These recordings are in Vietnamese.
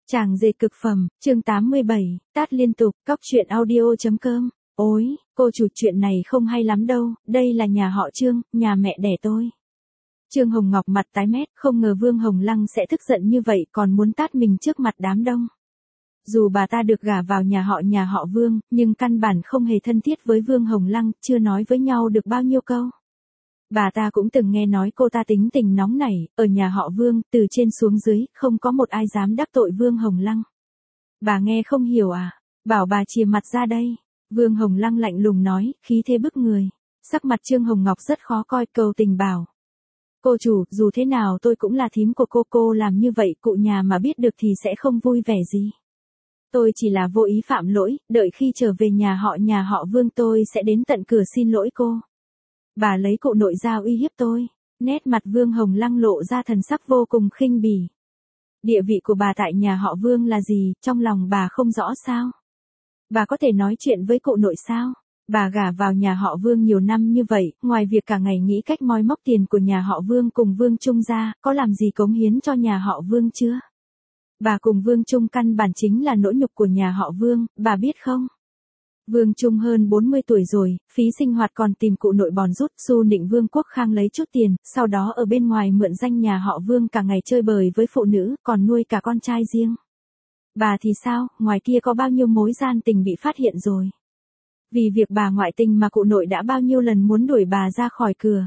Chàng dệt cực phẩm, chương 87, tát liên tục, cóc truyện audio.com. Ôi, cô chủ, chuyện này không hay lắm đâu, đây là nhà họ Trương, nhà mẹ đẻ tôi. Trương Hồng Ngọc mặt tái mét, không ngờ Vương Hồng Lăng sẽ tức giận như vậy, còn muốn tát mình trước mặt đám đông. Dù bà ta được gả vào nhà họ Vương, nhưng căn bản không hề thân thiết với Vương Hồng Lăng, chưa nói với nhau được bao nhiêu câu. Bà ta cũng từng nghe nói cô ta tính tình nóng nảy, ở nhà họ Vương, từ trên xuống dưới, không có một ai dám đắc tội Vương Hồng Lăng. Bà nghe không hiểu à? Bảo bà chìa mặt ra đây. Vương Hồng Lăng lạnh lùng nói, khí thế bức người. Sắc mặt Trương Hồng Ngọc rất khó coi, cầu tình bảo. Cô chủ, dù thế nào tôi cũng là thím của cô làm như vậy cụ nhà mà biết được thì sẽ không vui vẻ gì. Tôi chỉ là vô ý phạm lỗi, đợi khi trở về nhà họ Vương tôi sẽ đến tận cửa xin lỗi cô. Bà lấy cụ nội ra uy hiếp tôi. Nét mặt Vương Hồng Lăng lộ ra thần sắc vô cùng khinh bỉ. Địa vị của bà tại nhà họ Vương là gì, trong lòng bà không rõ sao? Bà có thể nói chuyện với cụ nội sao? Bà gả vào nhà họ Vương nhiều năm như vậy, ngoài việc cả ngày nghĩ cách moi móc tiền của nhà họ Vương cùng Vương Trung ra, có làm gì cống hiến cho nhà họ Vương chưa? Bà cùng Vương Trung căn bản chính là nỗi nhục của nhà họ Vương, bà biết không? Vương Trung hơn 40 tuổi rồi, phí sinh hoạt còn tìm cụ nội bòn rút, xu nịnh Vương Quốc Khang lấy chút tiền, sau đó ở bên ngoài mượn danh nhà họ Vương cả ngày chơi bời với phụ nữ, còn nuôi cả con trai riêng. Bà thì sao, ngoài kia có bao nhiêu mối gian tình bị phát hiện rồi. Vì việc bà ngoại tình mà cụ nội đã bao nhiêu lần muốn đuổi bà ra khỏi cửa.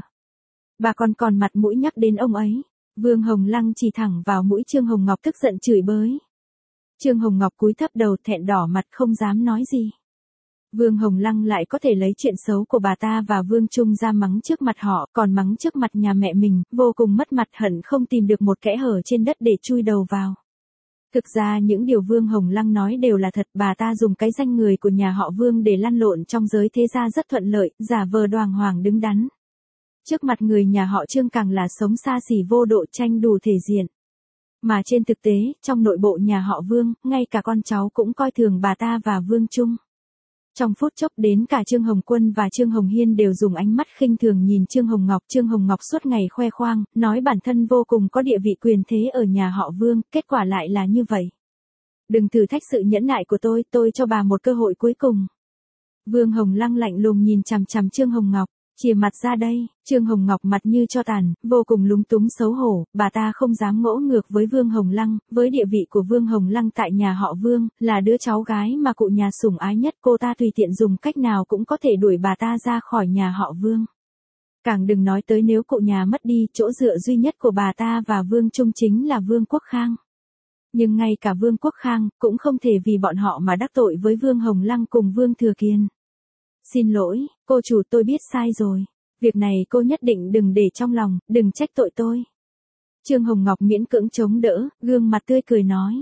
Bà còn mặt mũi nhắc đến ông ấy. Vương Hồng Lăng chỉ thẳng vào mũi Trương Hồng Ngọc tức giận chửi bới. Trương Hồng Ngọc cúi thấp đầu thẹn đỏ mặt không dám nói gì. Vương Hồng Lăng lại có thể lấy chuyện xấu của bà ta và Vương Trung ra mắng trước mặt họ, còn mắng trước mặt nhà mẹ mình, vô cùng mất mặt, hận không tìm được một kẽ hở trên đất để chui đầu vào. Thực ra những điều Vương Hồng Lăng nói đều là thật, bà ta dùng cái danh người của nhà họ Vương để lăn lộn trong giới thế gia rất thuận lợi, giả vờ đoàng hoàng đứng đắn. Trước mặt người nhà họ Trương càng là sống xa xỉ vô độ, tranh đủ thể diện. Mà trên thực tế, trong nội bộ nhà họ Vương, ngay cả con cháu cũng coi thường bà ta và Vương Trung. Trong phút chốc đến cả Trương Hồng Quân và Trương Hồng Hiên đều dùng ánh mắt khinh thường nhìn Trương Hồng Ngọc. Trương Hồng Ngọc suốt ngày khoe khoang, nói bản thân vô cùng có địa vị quyền thế ở nhà họ Vương, kết quả lại là như vậy. Đừng thử thách sự nhẫn nại của tôi cho bà một cơ hội cuối cùng. Vương Hồng Lăng lạnh lùng nhìn chằm chằm Trương Hồng Ngọc, chìa mặt ra đây. Trương Hồng Ngọc mặt như tro tàn, vô cùng lúng túng xấu hổ, bà ta không dám ngỗ ngược với Vương Hồng Lăng, với địa vị của Vương Hồng Lăng tại nhà họ Vương, là đứa cháu gái mà cụ nhà sủng ái nhất, cô ta tùy tiện dùng cách nào cũng có thể đuổi bà ta ra khỏi nhà họ Vương. Càng đừng nói tới nếu cụ nhà mất đi, chỗ dựa duy nhất của bà ta và Vương Trung chính là Vương Quốc Khang. Nhưng ngay cả Vương Quốc Khang, cũng không thể vì bọn họ mà đắc tội với Vương Hồng Lăng cùng Vương Thừa Kiên. Xin lỗi, cô chủ, tôi biết sai rồi. Việc này cô nhất định đừng để trong lòng, đừng trách tội tôi. Trương Hồng Ngọc miễn cưỡng chống đỡ, gương mặt tươi cười nói.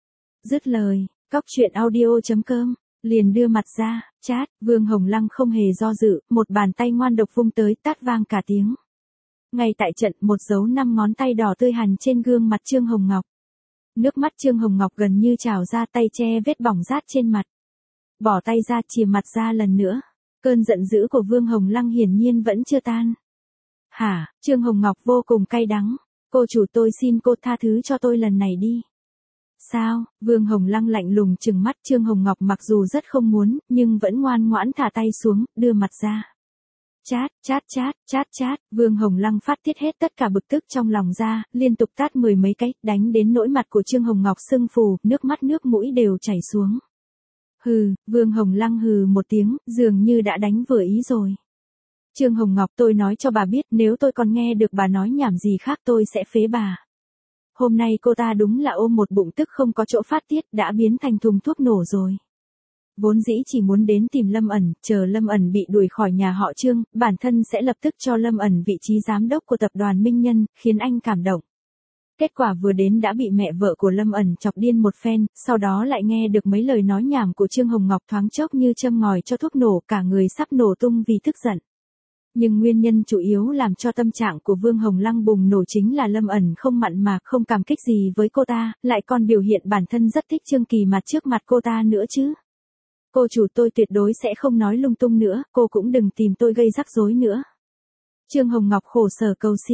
Dứt lời, cóc truyện audio.com, liền đưa mặt ra, chát. Vương Hồng Lăng không hề do dự, một bàn tay ngoan độc vung tới, tát vang cả tiếng. Ngay tại trận, một dấu 5 ngón tay đỏ tươi hằn trên gương mặt Trương Hồng Ngọc. Nước mắt Trương Hồng Ngọc gần như trào ra, tay che vết bỏng rát trên mặt. Bỏ tay ra, chìa mặt ra lần nữa. Cơn giận dữ của Vương Hồng Lăng hiển nhiên vẫn chưa tan. Hả? Trương Hồng Ngọc vô cùng cay đắng. Cô chủ, tôi xin cô tha thứ cho tôi lần này đi. Sao? Vương Hồng Lăng lạnh lùng trừng mắt. Trương Hồng Ngọc mặc dù rất không muốn, nhưng vẫn ngoan ngoãn thả tay xuống, đưa mặt ra. Chát. Vương Hồng Lăng phát tiết hết tất cả bực tức trong lòng ra, liên tục tát 10 mấy cái, đánh đến nỗi mặt của Trương Hồng Ngọc sưng phù, nước mắt nước mũi đều chảy xuống. Hừ, Vương Hồng Lăng hừ một tiếng, dường như đã đánh vừa ý rồi. Trương Hồng Ngọc, tôi nói cho bà biết, nếu tôi còn nghe được bà nói nhảm gì khác tôi sẽ phế bà. Hôm nay cô ta đúng là ôm một bụng tức không có chỗ phát tiết, đã biến thành thùng thuốc nổ rồi. Vốn dĩ chỉ muốn đến tìm Lâm ẩn, chờ Lâm ẩn bị đuổi khỏi nhà họ Trương, bản thân sẽ lập tức cho Lâm ẩn vị trí giám đốc của tập đoàn Minh Nhân, khiến anh cảm động. Kết quả vừa đến đã bị mẹ vợ của Lâm ẩn chọc điên một phen, sau đó lại nghe được mấy lời nói nhảm của Trương Hồng Ngọc, thoáng chốc như châm ngòi cho thuốc nổ, cả người sắp nổ tung vì tức giận. Nhưng nguyên nhân chủ yếu làm cho tâm trạng của Vương Hồng Lăng bùng nổ chính là Lâm ẩn không mặn mà, không cảm kích gì với cô ta, lại còn biểu hiện bản thân rất thích Trương Kỳ Mạt trước mặt cô ta nữa chứ. Cô chủ, tôi tuyệt đối sẽ không nói lung tung nữa, cô cũng đừng tìm tôi gây rắc rối nữa. Trương Hồng Ngọc khổ sở cầu xin.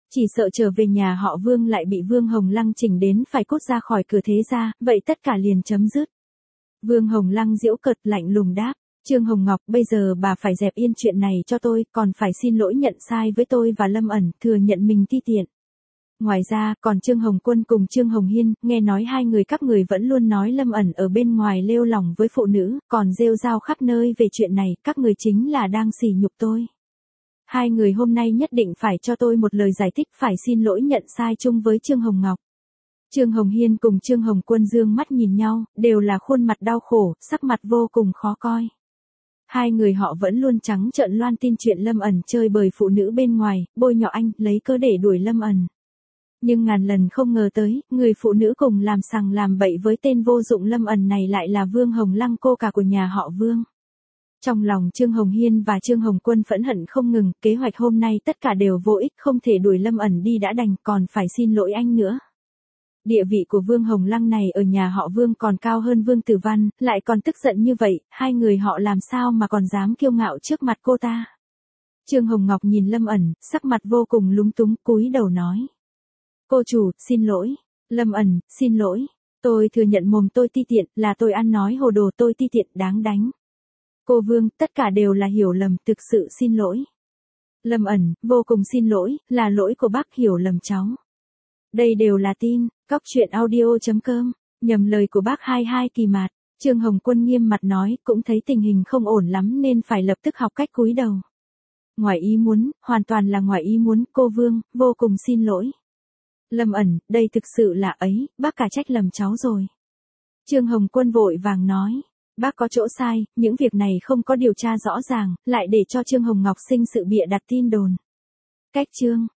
Chỉ sợ trở về nhà họ Vương lại bị Vương Hồng Lăng chỉnh đến phải cút ra khỏi cửa thế gia, vậy tất cả liền chấm dứt. Vương Hồng Lăng giễu cợt lạnh lùng đáp. Trương Hồng Ngọc, bây giờ bà phải dẹp yên chuyện này cho tôi, còn phải xin lỗi nhận sai với tôi và Lâm ẩn, thừa nhận mình ti tiện. Ngoài ra, còn Trương Hồng Quân cùng Trương Hồng Hiên, nghe nói hai người các người vẫn luôn nói Lâm ẩn ở bên ngoài lêu lỏng với phụ nữ, còn rêu rao khắp nơi về chuyện này, các người chính là đang sỉ nhục tôi. Hai người hôm nay nhất định phải cho tôi một lời giải thích, phải xin lỗi nhận sai chung với Trương Hồng Ngọc. Trương Hồng Hiên cùng Trương Hồng Quân dương mắt nhìn nhau, đều là khuôn mặt đau khổ, sắc mặt vô cùng khó coi. Hai người họ vẫn luôn trắng trợn loan tin chuyện Lâm ẩn chơi bời phụ nữ bên ngoài, bôi nhọ anh, lấy cớ để đuổi Lâm ẩn. Nhưng ngàn lần không ngờ tới, người phụ nữ cùng làm sằng làm bậy với tên vô dụng Lâm ẩn này lại là Vương Hồng Lăng, cô cả của nhà họ Vương. Trong lòng Trương Hồng Hiên và Trương Hồng Quân phẫn hận không ngừng, kế hoạch hôm nay tất cả đều vô ích, không thể đuổi Lâm ẩn đi đã đành, còn phải xin lỗi anh nữa. Địa vị của Vương Hồng Lăng này ở nhà họ Vương còn cao hơn Vương Tử Văn, lại còn tức giận như vậy, hai người họ làm sao mà còn dám kiêu ngạo trước mặt cô ta. Trương Hồng Ngọc nhìn Lâm ẩn, sắc mặt vô cùng lúng túng, cúi đầu nói. Cô chủ, xin lỗi. Lâm ẩn, xin lỗi. Tôi thừa nhận mồm tôi ti tiện, là tôi ăn nói hồ đồ, tôi ti tiện, đáng đánh. Cô Vương, tất cả đều là hiểu lầm, thực sự xin lỗi. Lâm ẩn, vô cùng xin lỗi, là lỗi của bác hiểu lầm cháu. Đây đều là tin, cóc truyện audio.com, nhầm lời của bác 22 Kỳ Mạt. Trương Hồng Quân nghiêm mặt nói, cũng thấy tình hình không ổn lắm nên phải lập tức học cách cúi đầu. Ngoài ý muốn, hoàn toàn là ngoài ý muốn, cô Vương, vô cùng xin lỗi. Lâm ẩn, đây thực sự là ấy, bác cả trách lầm cháu rồi. Trương Hồng Quân vội vàng nói, bác có chỗ sai, những việc này không có điều tra rõ ràng, lại để cho Trương Hồng Ngọc sinh sự bịa đặt tin đồn. Cách chương